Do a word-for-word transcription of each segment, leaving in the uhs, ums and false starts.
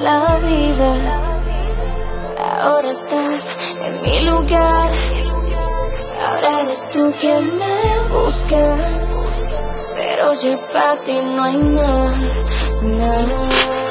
la vida. Ahora estás en mi lugar, ahora eres tú quien me busca, pero ya para ti no hay nada, nada.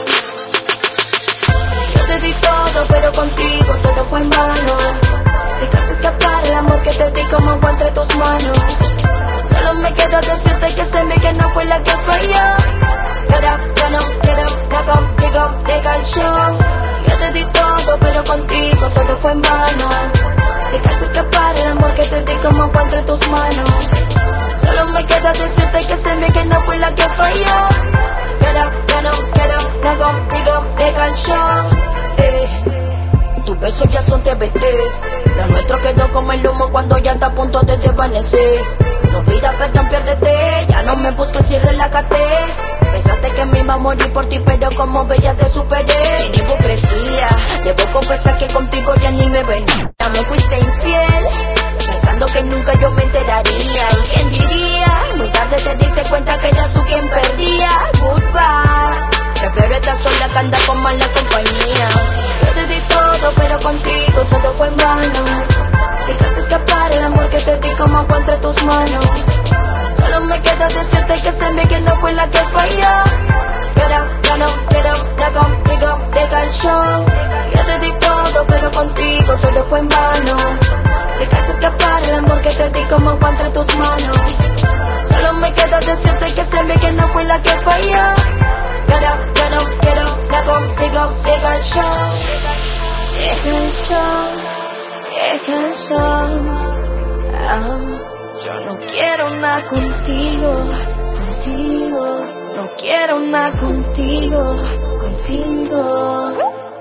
Yo te di todo, pero contigo todo fue en vano. Dejaste escapar el amor que te di como agua entre tus manos. Solo me queda decirte que sé que no fue la que falló. Pero ya no quiero nada contigo, deja el show. Yo te di todo, pero contigo todo fue en vano. Dejaste escapar el amor que te di como agua entre tus manos. Solo me queda decirte que sé que no fue la que falló. Pero ya no quiero nada contigo, deja el show. Eh, tus besos ya son T B T. Lo nuestro quedó como el humo cuando ya está a punto de desvanecer. No pidas perdón, piérdete, ya no me busques y relájate. Pensaste que me iba a morir por ti, pero como bella te superé. Sin hipocresía, debo confesar que contigo ya ni me venía. Me fuiste infiel, pensando que nunca yo me enteraría. ¿Y quién diría? Muy tarde te diste cuenta que eras tú quien perdía. Goodbye, prefiero estar sola que andar con mala compañía. Yo te di todo, pero contigo todo fue en vano. Dejaste escapar el amor que te di como agua entre tus manos. Solo me queda decirte que sé que no fue la que falló. Pero ya no quiero nada contigo, deja el show. Yo te di todo, pero contigo todo fue en vano. Dejaste escapar el amor que te di como agua entre tus manos. Solo me queda decirte que sé que no fue la que falló. Pero ya no quiero nada contigo, deja el show. Deja el show, deja el show. Ah, yo no quiero nada contigo, contigo. No quiero nada contigo, contigo.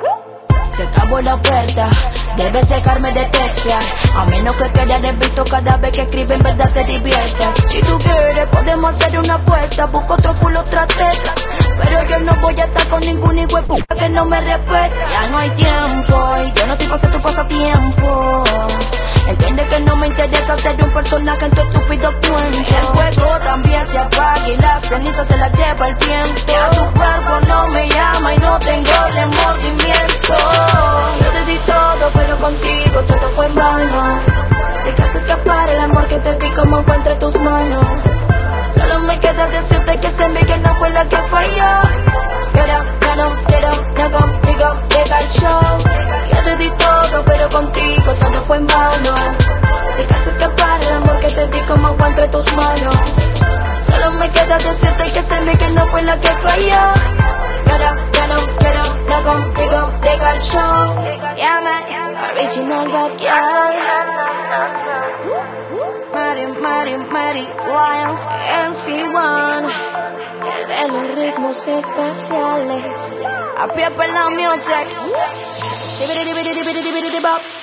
Se acabó la oferta, debes dejarme de textear. A menos que quieras el visto cada vez que escribe, en verdad te diviertas. Si tú quieres podemos hacer una apuesta, busco otro culo, otra teta. Pero yo no voy a estar con ningún hijo de puta que no me respeta. Ya no hay tiempo y yo no estoy para ser tu pasatiempo. Entiende que no me interesa ser un personaje en tu estúpido cuento. El fuego también se apaga y la ceniza se la lleva el viento. Ya tu cuerpo no me llama y no tengo remordimiento. Yo te di todo, pero contigo todo fue en vano. Dejaste escapar el amor que te di como agua entre tus manos. Solo me queda decirte que sé que no fue la que falló. Pero ya no quiero nada contigo, deja el show. Yo te di todo, pero contigo todo fue en vano. Dejaste escapar el amor que te di como agua entre tus manos. Solo me queda decirte que sé que no fue la que falló. Pero ya no quiero nada contigo, deja el show. Yeah man, original bad girl. Mari, Mari, Mari, Wiles, M C uno. El de los ritmos especiales. A pie por la music.